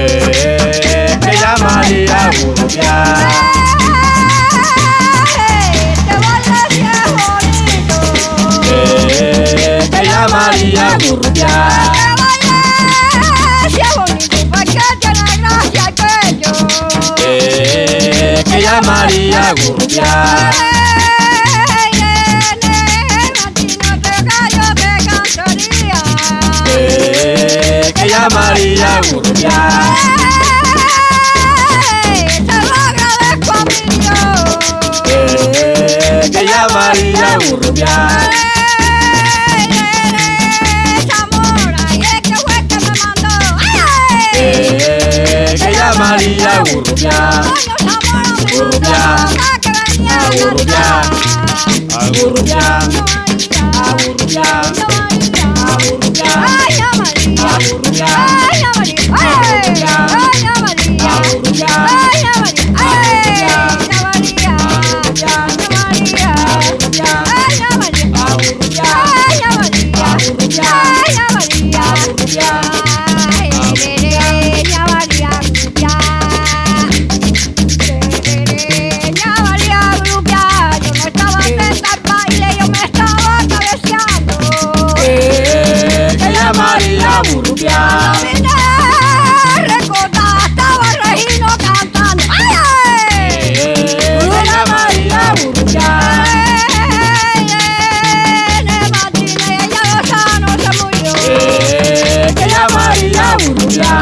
Que ella María Gurrupia. Que ella María Gurrupia. Que ella María Gurrupia. Que ella María Gurrupia. Te lo agradezco a mi Dios. Que ella María Gurrupia. Que ella María Gurrupia. Gurrupia. Gurrupia. Gurrupia. María Gurrupia. Recordar, estaba Regino cantando. Ella María Gurrupia. Ella María Gurrupia.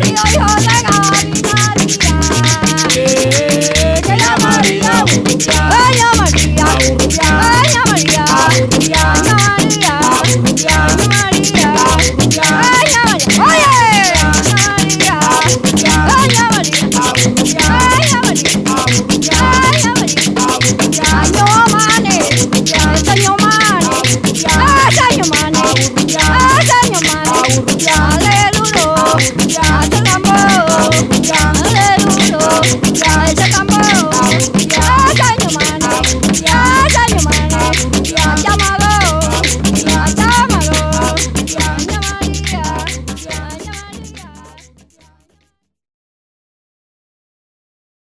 Gurrupia.